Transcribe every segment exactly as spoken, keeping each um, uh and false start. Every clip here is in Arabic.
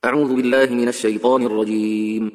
أعوذ بالله من الشيطان الرجيم.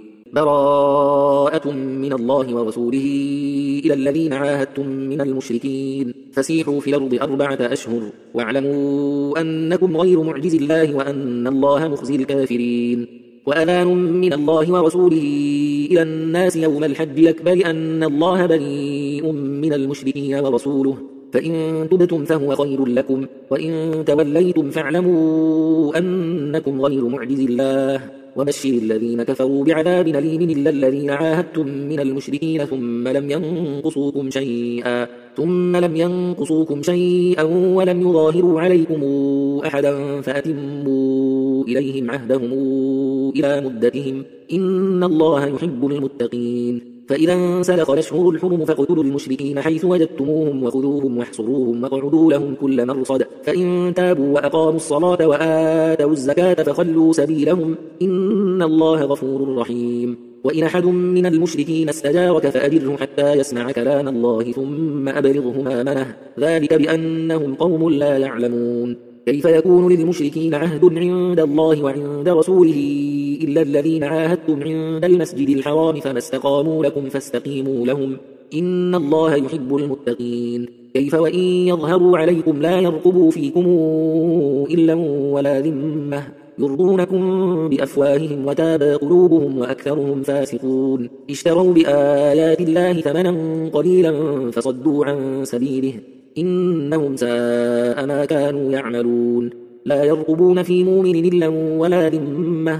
براءة من الله ورسوله إلى الذين عاهدتم من المشركين فسيحوا في الأرض أربعة أشهر واعلموا أنكم غير معجز الله وأن الله مخزي الكافرين. وأذان من الله ورسوله إلى الناس يوم الحج الأكبر أن الله بريء من المشركين ورسوله فإن تبتم فهو خير لكم وإن توليتم فاعلموا أنكم غير معجز الله وبشر الذين كفروا بعذاب أليم إلا الذين عاهدتم من المشركين ثم لم ينقصوكم شيئا ثم لم ينقصوكم شيئا ولم يظاهروا عليكم أحدا فأتموا إليهم عهدهم إلى مدتهم إن الله يحب المتقين. فإذا انسلخ الأشهر الحرم فاقتلوا المشركين حيث وجدتموهم وخذوهم واحصروهم واقعدوا لهم كل مرصد فإن تابوا وأقاموا الصلاة وآتوا الزكاة فخلوا سبيلهم إن الله غفور رحيم. وإن أحد من المشركين استجارك فأجره حتى يسمع كلام الله ثم أبلغه مأمنه ذلك بأنهم قوم لا يعلمون. كيف يكون للمشركين عهد عند الله وعند رسوله إلا الذين عاهدتم عند المسجد الحرام فما استقاموا لكم فاستقيموا لهم إن الله يحب المتقين. كيف وإن يظهروا عليكم لا يرقبوا فيكم إلا ولا ذمة يرضونكم بأفواههم وتابى قلوبهم وأكثرهم فاسقون. اشتروا بآيات الله ثمنا قليلا فصدوا عن سبيله إنهم ساء ما كانوا يعملون. لا يرقبون في مؤمن إلا ولا ذمة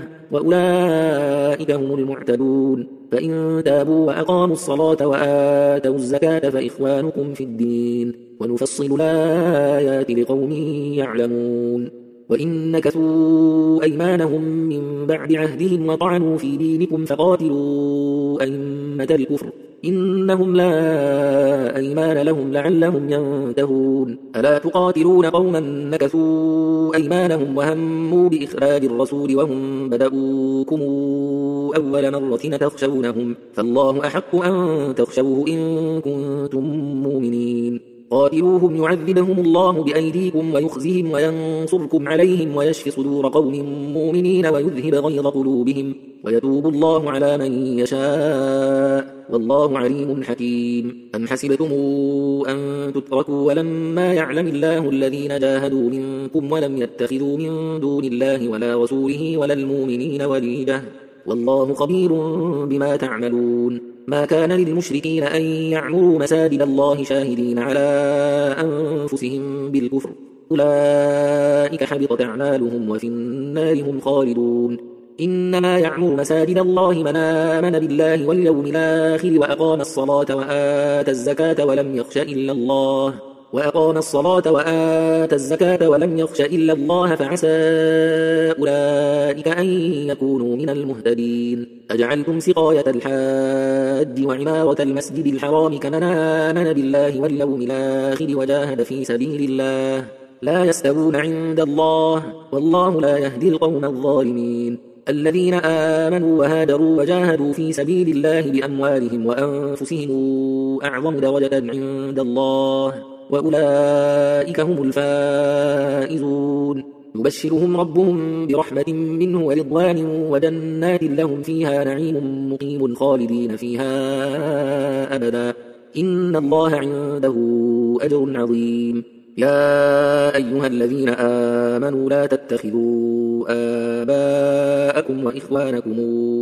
وأولئك هم المعتدون. فإن تابوا وأقاموا الصلاة وآتوا الزكاة فإخوانكم في الدين ونفصل الآيات لقوم يعلمون. وإن نكثوا أيمانهم من بعد عهدهم وطعنوا في دينكم فقاتلوا أئمة الكفر إنهم لا أيمان لهم لعلهم ينتهون. ألا تقاتلون قوما نكثوا أيمانهم وهموا بإخراج الرسول وهم بدؤوكم أول مرة تخشونهم فالله أحق أن تخشوه إن كنتم مؤمنين. قاتلوهم يعذبهم الله بأيديكم ويخزهم وينصركم عليهم ويشفي صدور قوم مؤمنين ويذهب غيظ قلوبهم ويتوب الله على من يشاء والله عليم حكيم. أم حسبتم أن تتركوا ولما يعلم الله الذين جاهدوا منكم ولم يتخذوا من دون الله ولا رسوله ولا المؤمنين وليجة والله خبير بما تعملون. ما كان للمشركين أن يعمروا مساجد الله شاهدين على أنفسهم بالكفر أولئك حبطت أعمالهم وفي النار هم خالدون. إنما يعمر مساجد الله من آمن بالله واليوم الآخر وأقام الصلاة وآتى الزكاة ولم يخش إلا الله وأقام الصلاة وآتى الزكاة ولم يخش إلا الله فعسى أولئك أن يكونوا من المهتدين. أجعلتم سقاية الحاج وعمارة المسجد الحرام كمن آمن بالله واليوم الآخر وجاهد في سبيل الله لا يستوون عند الله والله لا يهدي القوم الظالمين. الذين آمنوا وهاجروا وجاهدوا في سبيل الله بأموالهم وأنفسهم أعظم درجة عند الله وأولئك هم الفائزون. يبشرهم ربهم برحمة منه ورضوان وجنات لهم فيها نعيم مقيم خالدين فيها أبدا إن الله عنده أجر عظيم. يا أيها الذين آمنوا لا تتخذوا آباءكم وإخوانكم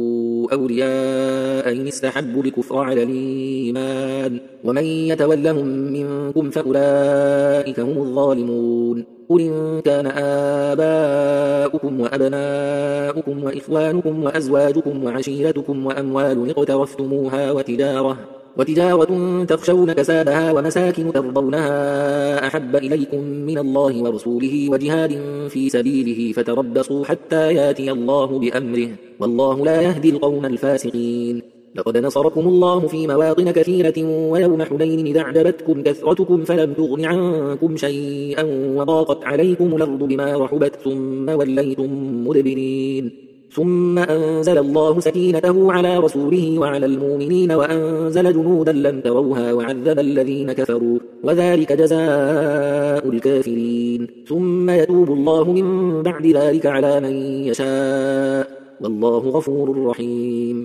أولياء إن استحبوا الكفر على الإيمان ومن يتولهم منكم فأولئك هم الظالمون. قل إن كان آباؤكم وأبناؤكم وإخوانكم وأزواجكم وعشيرتكم وأموال اقترفتموها وتجارة وتجارة تخشون كسادها ومساكن ترضونها أحب إليكم من الله ورسوله وجهاد في سبيله فتربصوا حتى ياتي الله بأمره والله لا يهدي القوم الفاسقين. لقد نصركم الله في مواطن كثيرة ويوم حنين إذ أعجبتكم كثرتكم فلم تغن عنكم شيئا وضاقت عليكم الأرض بما رحبت ثم وليتم مدبرين ثم أنزل الله سكينته على رسوله وعلى المؤمنين وأنزل جنودا لم تروها وعذب الذين كفروا وذلك جزاء الكافرين ثم يتوب الله من بعد ذلك على من يشاء والله غفور رحيم.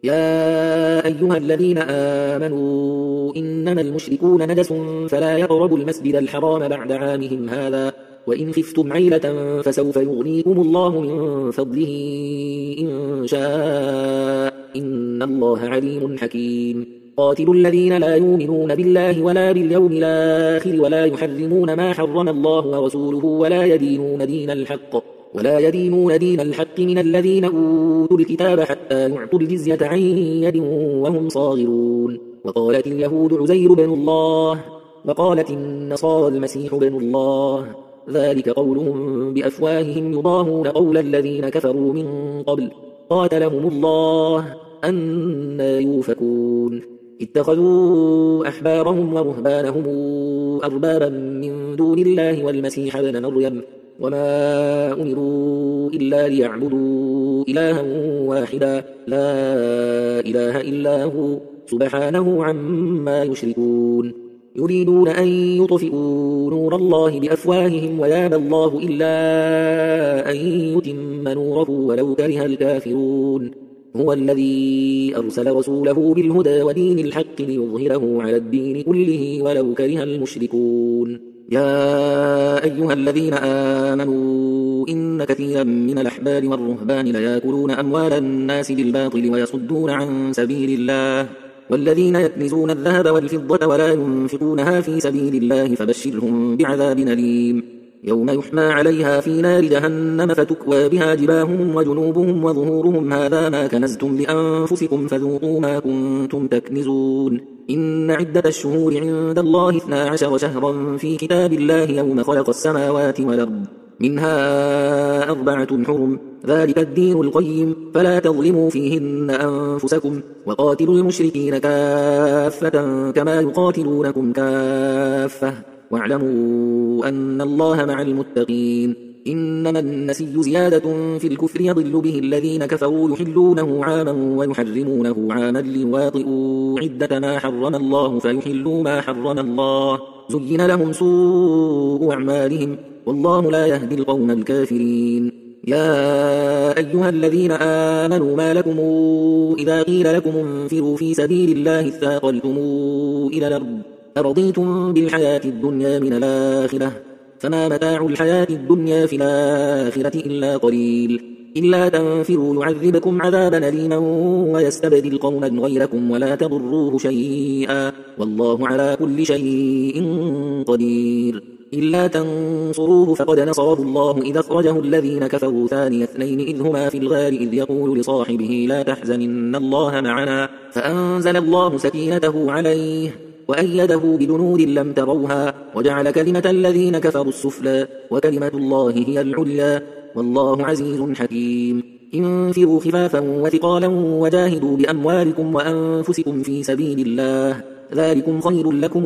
يا أيها الذين آمنوا إنما المشركون نجس فلا يقربوا المسجد الحرام بعد عامهم هذا وإن خفتم عيلة فسوف يغنيكم الله من فضله إن شاء إن الله عليم حكيم. قاتلوا الذين لا يؤمنون بالله ولا باليوم الآخر ولا يحرمون ما حرم الله ورسوله ولا يدينون دين الحق ولا يدينون دين الحق من الذين أوتوا الكتاب حتى يعطوا الجزية عن يد وهم صاغرون. وقالت اليهود عزير بن الله وقالت النصارى المسيح بن الله ذلك قولهم بأفواههم يضاهون قول الذين كفروا من قبل قاتلهم الله أنى يؤفكون. اتخذوا أحبارهم ورهبانهم أربابا من دون الله والمسيح ابن مريم وما أمروا إلا ليعبدوا إلها واحدا لا إله إلا هو سبحانه عما يشركون. يريدون أن يطفئوا نور الله بأفواههم ويابى الله إلا أن يتم نوره ولو كره الكافرون. هو الذي أرسل رسوله بالهدى ودين الحق ليظهره على الدين كله ولو كره المشركون. يا أيها الذين آمنوا إن كثيرا من الأحبار والرهبان ليأكلون أموال الناس بالباطل ويصدون عن سبيل الله والذين يكنزون الذهب والفضة ولا ينفقونها في سبيل الله فبشرهم بعذاب أليم يوم يحمى عليها في نار جهنم فتكوى بها جباههم وجنوبهم وظهورهم هذا ما كنزتم لأنفسكم فذوقوا ما كنتم تكنزون. إن عدة الشهور عند الله اثنا عشر شهرا في كتاب الله يوم خلق السماوات والأرض منها أربعة حرم ذلك الدين القيم فلا تظلموا فيهن أنفسكم وقاتلوا المشركين كافة كما يقاتلونكم كافة واعلموا أن الله مع المتقين. إنما النسي زيادة في الكفر يضل به الذين كفروا يحلونه عاما ويحرمونه عاما ليواطئوا عدة ما حرم الله فيحلوا ما حرم الله زين لهم سوء أعمالهم والله لا يهدي القوم الكافرين. يا أيها الذين آمنوا ما لكم إذا قيل لكم انفروا في سبيل الله اثاقلتم إلى الأرض أرضيتم بالحياة الدنيا من الآخرة فما متاع الحياة الدنيا في الآخرة إلا قليل. إلا تنفروا يعذبكم عذابا أليما ويستبدل قوما غيركم ولا تضروه شيئا والله على كل شيء قدير. إلا تنصروه فقد نصره الله إذا أخرجه الذين كفروا ثاني اثنين إذ هما في الغار إذ يقول لصاحبه لا تحزن إن الله معنا فأنزل الله سكينته عليه وأيده بجنود لم تروها وجعل كلمة الذين كفروا السفلى وكلمة الله هي العليا والله عزيز حكيم. انفروا خفافا وثقالا وجاهدوا بأموالكم وأنفسكم في سبيل الله ذلكم خير لكم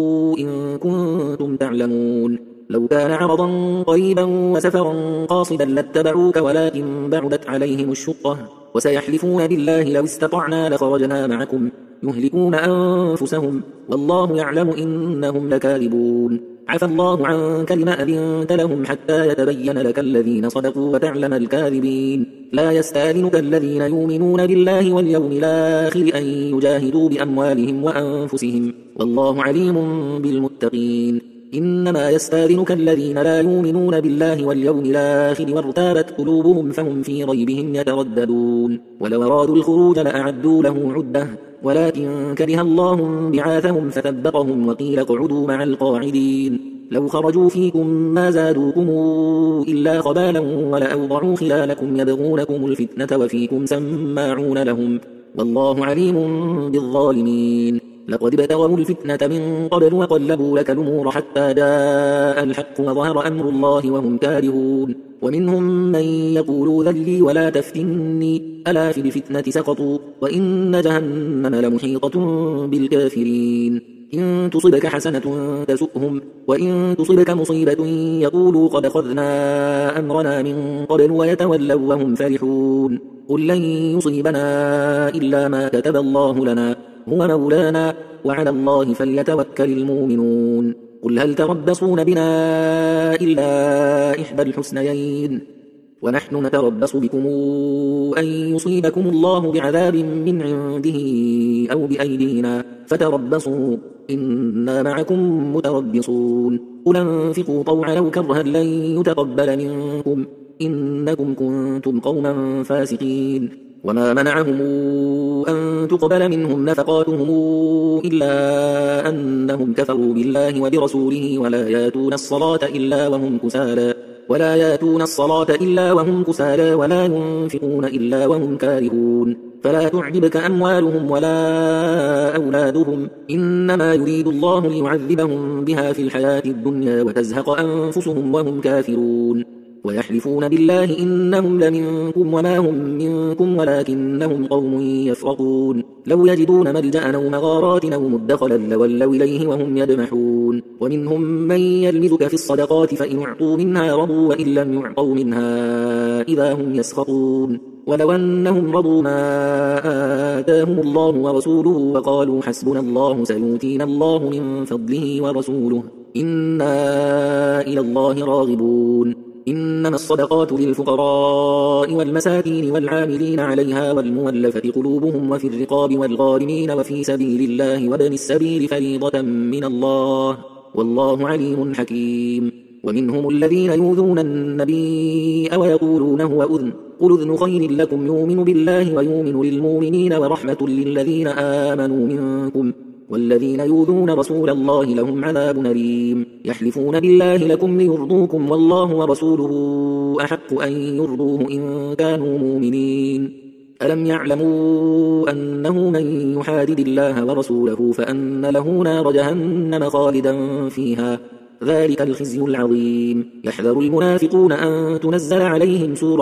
إن كنتم تعلمون. لو كان عرضا قريبا وسفرا قاصدا لاتبعوك ولكن بعدت عليهم الشقة وسيحلفون بالله لو استطعنا لخرجنا معكم يهلكون أنفسهم والله يعلم إنهم لكاذبون. عفى الله عنك لما أذنت لهم حتى يتبين لك الذين صدقوا وتعلم الكاذبين. لا يستأذنك الذين يؤمنون بالله واليوم الآخر أن يجاهدوا بأموالهم وأنفسهم والله عليم بالمتقين. إنما يستأذنك الذين لا يؤمنون بالله واليوم الآخر وارتابت قلوبهم فهم في ريبهم يترددون ولو أرادوا الخروج لأعدوا له عدة ولكن كره الله بعاثهم فثبطهم وقيل اقعدوا مع القاعدين. لو خرجوا فيكم ما زادوكم إلا خبالا ولأوضعوا خلالكم يبغونكم الفتنة وفيكم سماعون لهم والله عليم بالظالمين. لقد ابتغوا الفتنة من قبل وقلبوا لك الأمور حتى جاء الحق وظهر أمر الله وهم كارهون. ومنهم من يقول ذلي ولا تفتني ألا في الفتنة سقطوا وإن جهنم لمحيطة بالكافرين. إن تصبك حسنة تسؤهم وإن تصبك مصيبة يقولوا قد أخذنا أمرنا من قبل ويتولوا وهم فرحون قل لن يصيبنا إلا ما كتب الله لنا هو مولانا وعلى الله فليتوكل المؤمنون قل هل تربصون بنا إلا إحدى الحسنيين ونحن نتربص بكم أن يصيبكم الله بعذاب من عنده أو بأيدينا فتربصوا إنا معكم متربصون قل انفقوا طوعا أو كرها لن يتقبل منكم إنكم كنتم قوما فاسقين وما منعهم أن تقبل منهم نفقاتهم إلا أنهم كفروا بالله وبرسوله ولا ياتون الصلاة إلا وهم كسالى ولا ياتون الصلاة إلا وهم كسالى ولا ينفقون إلا وهم كارهون فلا تعجبك أموالهم ولا أولادهم إنما يريد الله ليعذبهم بها في الحياة الدنيا وتزهق أنفسهم وهم كافرون ويحلفون بالله إنهم لمنكم وما هم منكم ولكنهم قوم يفرقون لو يجدون ملجأ أو مغارات أو مدخلا لولوا إليه وهم يجمحون ومنهم من يلمزك في الصدقات فإن اعطوا منها رضوا وإن لم يعطوا منها إذا هم يسخطون ولو أنهم رضوا ما آتاهم الله ورسوله وقالوا حسبنا الله سيؤتينا الله من فضله ورسوله إنا إلى الله راغبون إنما الصدقات للفقراء والمساكين والعاملين عليها والمؤلفة قلوبهم وفي الرقاب والغارمين وفي سبيل الله وابن السبيل فريضة من الله والله عليم حكيم ومنهم الذين يؤذون النبي ويقولون هو أذن قل أذن خير لكم يؤمن بالله ويؤمن للمؤمنين ورحمة للذين آمنوا منكم والذين يؤذون رسول الله لهم عذاب أليم يحلفون بالله لكم ليرضوكم والله ورسوله أحق أن يرضوه إن كانوا مؤمنين ألم يعلموا أنه من يحادد الله ورسوله فأن له نار جهنم خالدا فيها ذلك الخزي العظيم يحذر المنافقون أن تنزل عليهم سورة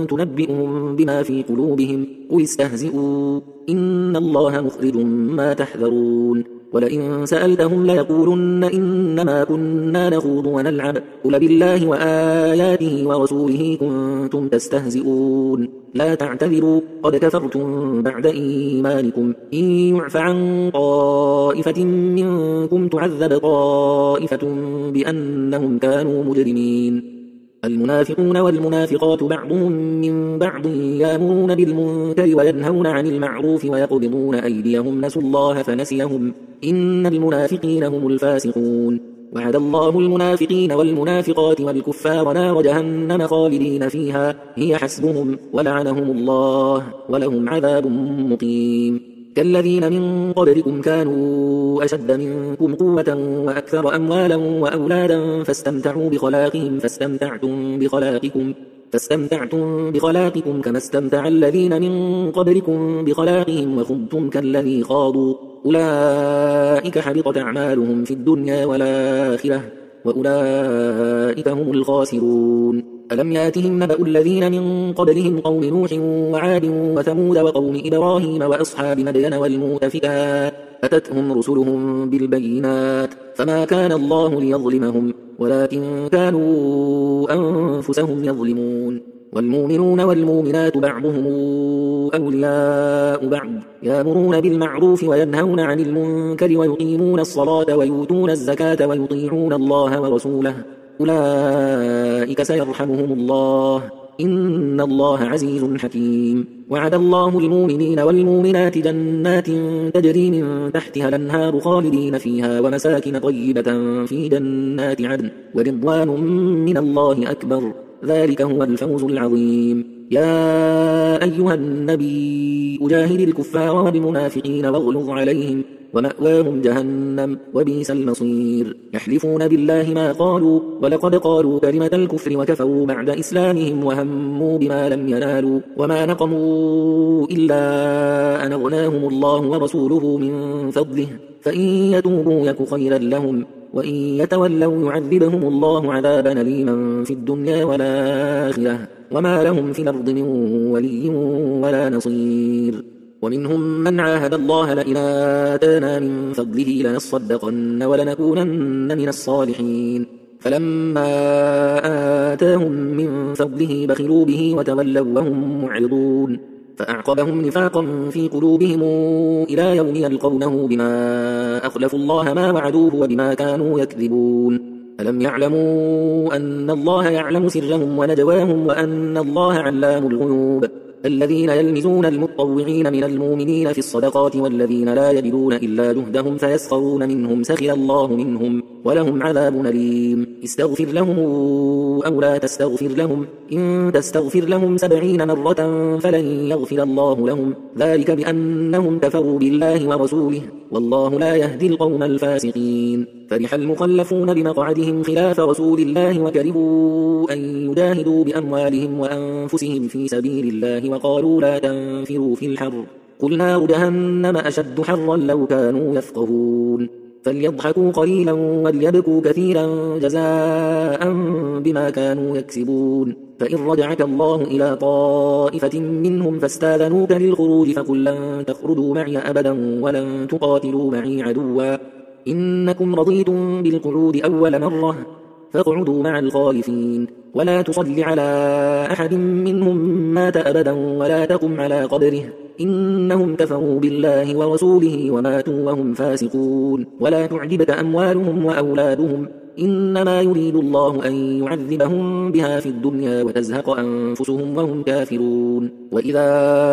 تنبئهم بما في قلوبهم قل استهزئوا إن الله مخرج ما تحذرون ولئن سألتهم ليقولن إنما كنا نخوض ونلعب قل بالله وآياته ورسوله كنتم تستهزئون لا تعتذروا قد كفرتم بعد إيمانكم إن يعف عن طائفة منكم تعذب طائفة بأنهم كانوا مجرمين المنافقون والمنافقات بعضهم من بعض يأمرون بالمنكر وينهون عن المعروف ويقبضون أيديهم نسوا الله فنسيهم إن المنافقين هم الفاسقون وعد الله المنافقين والمنافقات والكفار نار جهنم خالدين فيها هي حسبهم ولعنهم الله ولهم عذاب مقيم كالذين من قبلكم كانوا أشد منكم قوة وأكثر أموالا وأولادا فاستمتعوا بخلاقهم فاستمتعتم بخلاقكم فاستمتعتم بخلاقكم كما استمتع الذين من قبلكم بخلاقهم وخضتم كالذي خاضوا أولئك حبطت أعمالهم في الدنيا والآخرة وأولئك هم الخاسرون ألم ياتهم نبأ الذين من قبلهم قوم نوح وعاد وثمود وقوم إبراهيم وأصحاب مدين والمؤتفكات أتتهم رسلهم بالبينات فما كان الله ليظلمهم ولكن كانوا أنفسهم يظلمون والمؤمنون والمؤمنات بعضهم أولياء بعض يأمرون بالمعروف وينهون عن المنكر ويقيمون الصلاة ويؤتون الزكاة ويطيعون الله ورسوله أولئك سيرحمهم الله إن الله عزيز حكيم وعد الله المؤمنين والمؤمنات جنات تجري من تحتها الأنهار خالدين فيها ومساكن طيبة في جنات عدن ورضوان من الله أكبر ذلك هو الفوز العظيم يا أيها النبي أجاهد الكفار والمنافقين واغلظ عليهم ومأواهم جهنم وبئس المصير يحلفون بالله ما قالوا ولقد قالوا كلمة الكفر وكفروا بعد إسلامهم وهموا بما لم ينالوا وما نقموا إلا أن أغناهم الله ورسوله من فضله فإن يتوبوا يك خيرا لهم وإن يتولوا يعذبهم الله عذابا أليما في الدنيا والآخرة وما لهم في الأرض من ولي ولا نصير ومنهم من عاهد الله لئن آتانا من فضله لنصدقن ولنكونن من الصالحين فلما آتاهم من فضله بخلوا به وتولوا وهم معرضون فأعقبهم نفاقا في قلوبهم إلى يوم يلقونه بما أخلفوا الله ما وعدوه وبما كانوا يكذبون ألم يعلموا أن الله يعلم سرهم ونجواهم وأن الله علام الغيوب الذين يلمزون المطوعين من المؤمنين في الصدقات والذين لا يجدون إلا جهدهم فيسخرون منهم سخر الله منهم ولهم عذاب أليم استغفر لهم أو لا تستغفر لهم إن تستغفر لهم سبعين مرة فلن يغفر الله لهم ذلك بأنهم كفروا بالله ورسوله والله لا يهدي القوم الفاسقين فرح المخلفون بمقعدهم خلاف رسول الله وكرهوا أن يجاهدوا بأموالهم وأنفسهم في سبيل الله وقالوا لا تنفروا في الحر قل نار جهنم أشد حرا لو كانوا يفقهون فليضحكوا قليلا وليبكوا كثيرا جزاء بما كانوا يكسبون فإن رجعك الله إلى طائفة منهم فاستاذنوك للخروج فقل لن تخرجوا معي أبدا ولن تقاتلوا معي عدوا إنكم رضيتم بالقعود أول مرة فاقعدوا مع الخالفين ولا تصل على أحد منهم مات أبدا ولا تقم على قبره إنهم كفروا بالله ورسوله وماتوا وهم فاسقون ولا تعجبك أموالهم وأولادهم إنما يريد الله أن يعذبهم بها في الدنيا وتزهق أنفسهم وهم كافرون وإذا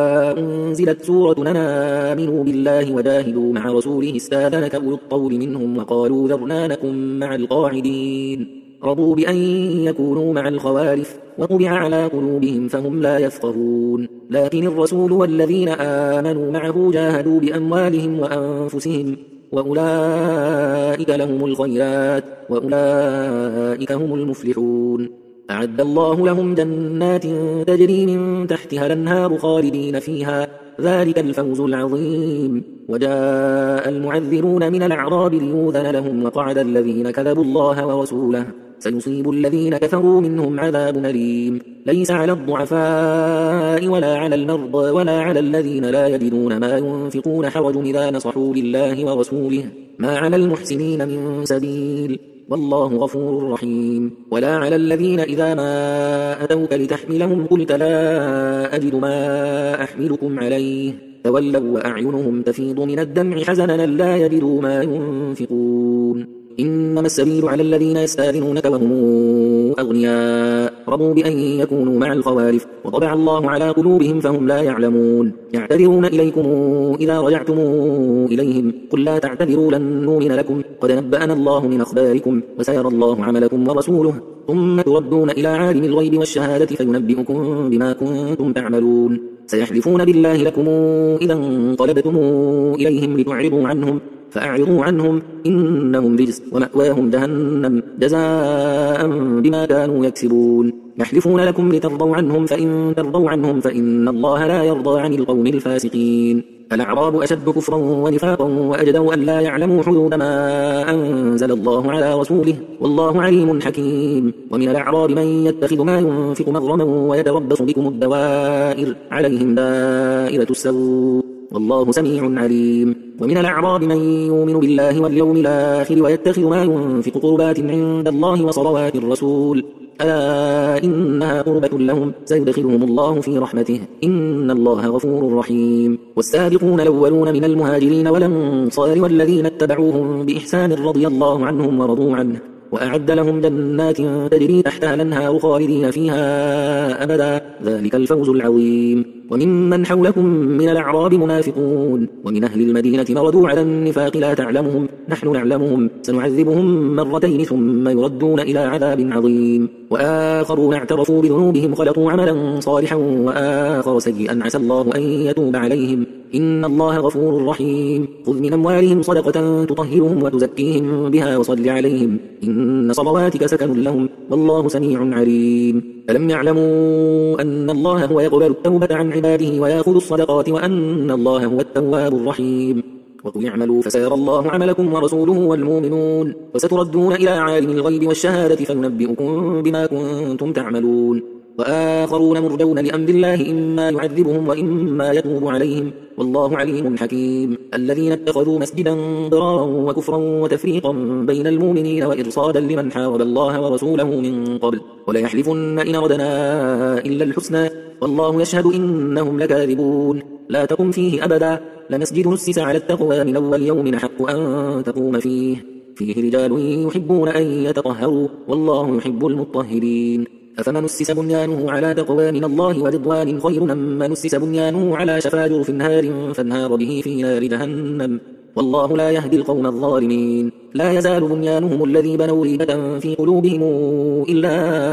أنزلت سورة أن آمنوا بالله وجاهدوا مع رسوله استاذنك أولو الطول منهم وقالوا ذرنا نكن مع القاعدين رضوا بأن يكونوا مع الخوالف وطبع على قلوبهم فهم لا يفقهون لكن الرسول والذين آمنوا معه جاهدوا بأموالهم وأنفسهم وأولئك لهم الخيرات وأولئك هم المفلحون أعد الله لهم جنات تجري من تحتها الأنهار خالدين فيها ذلك الفوز العظيم وجاء المعذرون من الأعراب ليؤذن لهم وقعد الذين كذبوا الله ورسوله سيصيب الذين كفروا منهم عذاب أليم ليس على الضعفاء ولا على المرضى ولا على الذين لا يجدون ما ينفقون حرج إذا نصحوا لله ورسوله ما على المحسنين من سبيل والله غفور رحيم ولا على الذين إذا ما أتوك لتحملهم قلت لا أجد ما أحملكم عليه تولوا وأعينهم تفيض من الدمع حزنا لا يجدوا ما ينفقون إنما السبيل على الذين يستاذنونك وهم أغنياء رضوا بأن يكونوا مع الخوالف وطبع الله على قلوبهم فهم لا يعلمون يعتذرون إليكم إذا رجعتم إليهم قل لا تعتذروا لن نؤمن لكم قد نبأنا الله من أخباركم وسيرى الله عملكم ورسوله ثم تردون إلى عالم الغيب والشهادة فينبئكم بما كنتم تعملون سيحلفون بالله لكم إذا انقلبتم إليهم لتعرضوا عنهم فأعرضوا عنهم إنهم رجس ومأواهم جهنم جزاء بما كانوا يكسبون يحلفون لكم لترضوا عنهم فإن ترضوا عنهم فإن الله لا يرضى عن القوم الفاسقين الأعراب أشد كفرا ونفاقا وأجدوا أن لا يعلموا حدود ما أنزل الله على رسوله والله عليم حكيم ومن الأعراب من يتخذ ما ينفق مغرما ويتربص بكم الدوائر عليهم دائرة السوء والله سميع عليم ومن الأعراب من يؤمن بالله واليوم الآخر ويتخذ ما ينفق قربات عند الله وصلوات الرسول ألا إنها قربة لهم سيدخلهم الله في رحمته إن الله غفور رحيم والسابقون الأولون من المهاجرين والأنصار والذين اتبعوهم بإحسان رضي الله عنهم ورضوا عنه وأعد لهم جنات تجري تحتها الأنهار خالدين فيها أبدا ذلك الفوز العظيم وممن حولكم من الأعراب منافقون ومن أهل المدينة مردوا على النفاق لا تعلمهم نحن نعلمهم سنعذبهم مرتين ثم يردون إلى عذاب عظيم وآخرون اعترفوا بذنوبهم خلطوا عملا صالحا وآخر سيئا عسى الله أن يتوب عليهم إن الله غفور رحيم خذ من أموالهم صدقة تطهرهم وتزكيهم بها وصل عليهم إن صلواتك سكن لهم والله سميع عليم ألم يعلموا أن الله هو يقبل التوبة عن عباده ويأخذ الصدقات وأن الله هو التواب الرحيم وقل اعملوا فسيرى الله عملكم ورسوله والمؤمنون وستردون إلى عالم الغيب والشهادة فينبئكم بما كنتم تعملون وآخرون مرجون لأمر الله إما يعذبهم وإما يتوب عليهم والله عليم حكيم. الذين اتخذوا مسجدا ضرارا وكفرا وتفريقا بين المؤمنين وإرصادا لمن حارب الله ورسوله من قبل وليحلفن إن ردنا إلا الحسنى والله يشهد إنهم لكاذبون. لا تقم فيه أبدا لمسجد نسس على التقوى من أول يوم أحق أن تقوم فيه فيه رجال يحبون أن يتطهروا والله يحب المطهرين. أفمن أسس بنيانه على تقوى من الله ورضوان خير أم من أسس بنيانه على شفا جرف نهار فانهار به في نار جهنم والله لا يهدي القوم الظالمين. لا يزال بنيانهم الذي بنوا ريبة في قلوبهم إلا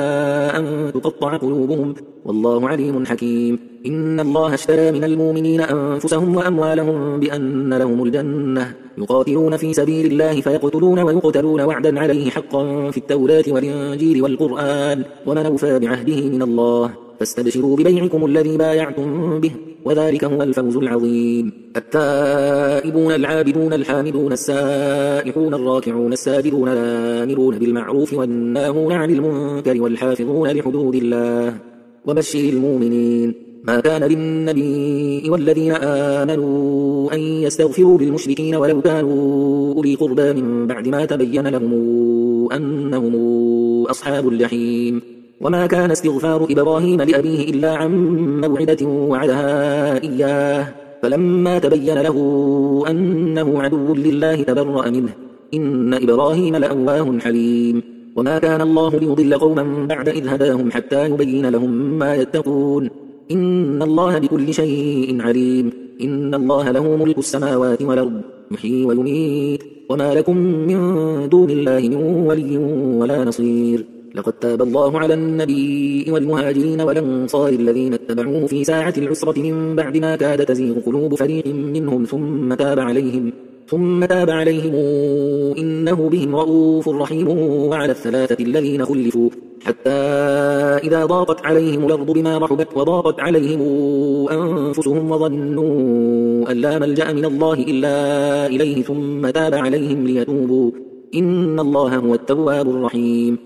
أن تقطع قلوبهم والله عليم حكيم. إن الله اشترى من المؤمنين أنفسهم وأموالهم بأن لهم الجنة يقاتلون في سبيل الله فيقتلون ويقتلون وعدا عليه حقا في التوراة والإنجيل والقرآن ومن أوفى بعهده من الله فاستبشروا ببيعكم الذي بايعتم به وذلك هو الفوز العظيم. التائبون العابدون الحامدون السائحون الراكعون الساجدون الآمرون بالمعروف والناهون عن المنكر والحافظون لحدود الله وبشر المؤمنين. ما كان للنبي والذين آمنوا أن يستغفروا للمشركين ولو كانوا أولي قربى من بعد ما تبين لهم أنهم أصحاب الجحيم. وما كان استغفار إبراهيم لأبيه إلا عن موعدة وعدها إياه فلما تبين له أنه عدو لله تبرأ منه إن إبراهيم لأواه حليم. وما كان الله ليضل قوما بعد إذ هداهم حتى يبين لهم ما يتقون إن الله بكل شيء عليم. إن الله له ملك السماوات والأرض يحيي ويميت وما لكم من دون الله من ولي ولا نصير. لقد تاب الله على النبي والمهاجرين والأنصار الذين اتبعوه في ساعة العسرة من بعد ما كاد تزيغ قلوب فريق منهم ثم تاب عليهم ثم تاب عليهم إنه بهم رؤوف رحيم. وعلى الثلاثة الذين خلفوا حتى إذا ضاقت عليهم الأرض بما رحبت وضاقت عليهم أنفسهم وظنوا أن لا ملجأ من الله إلا إليه ثم تاب عليهم ليتوبوا إن الله هو التواب الرحيم.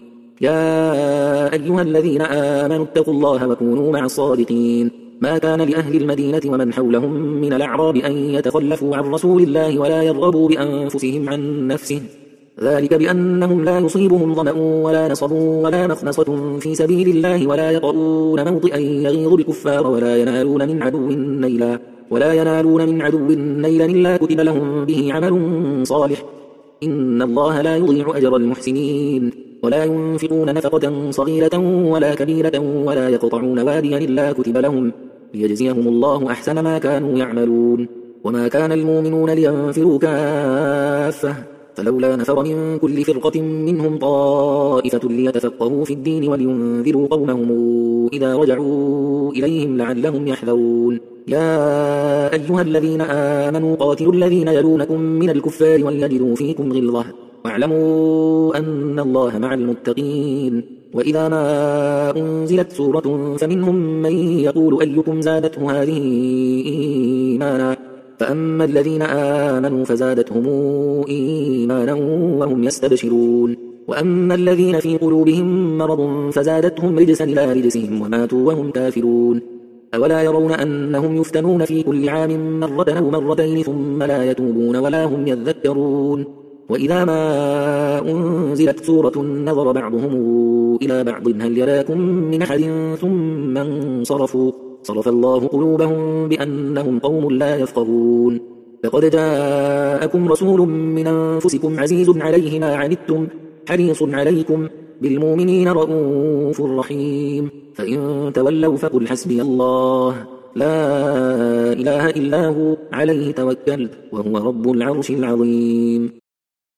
يا أيها الذين آمنوا اتقوا الله وكونوا مع الصادقين. ما كان لأهل المدينة ومن حولهم من الأعراب أن يتخلفوا عن رسول الله ولا يرغبوا بأنفسهم عن نفسه ذلك بأنهم لا يصيبهم ظمأ ولا نصب ولا مخنصة في سبيل الله ولا يطؤون موطئا يغيظ الكفار ولا ينالون من عدو نيلا ولا ينالون من عدو نيلا إلا كتب لهم به عمل صالح إن الله لا يضيع أجر المحسنين. ولا ينفقون نفقة صغيرة ولا كبيرة ولا يقطعون واديا إلا كتب لهم ليجزيهم الله أحسن ما كانوا يعملون. وما كان المؤمنون لينفروا كافة فلولا نفر من كل فرقة منهم طائفة ليتفقهوا في الدين ولينذروا قومهم إذا رجعوا إليهم لعلهم يحذرون. يا أيها الذين آمنوا قاتلوا الذين يلونكم من الكفار وليجدوا فيكم غلظة واعلموا أن الله مع المتقين. وإذا ما أنزلت سورة فمنهم من يقول أيكم زادته هذه إيمانا فأما الذين آمنوا فزادتهم إيمانا وهم يستبشرون وأما الذين في قلوبهم مرض فزادتهم رجسا إلى رجسهم وماتوا وهم كافرون. أولا يرون أنهم يفتنون في كل عام مرة أو مرتين ثم لا يتوبون ولا هم يذكرون. وإذا ما أنزلت سورة نظر بعضهم إلى بعض هل يراكم من أحد ثم انصرفوا صرف الله قلوبهم بأنهم قوم لا يفقهون. لقد جاءكم رسول من أنفسكم عزيز عليه ما عنتم حريص عليكم بالمؤمنين رؤوف رحيم. فإن تولوا فقل حسبي الله لا إله إلا هو عليه توكلت وهو رب العرش العظيم.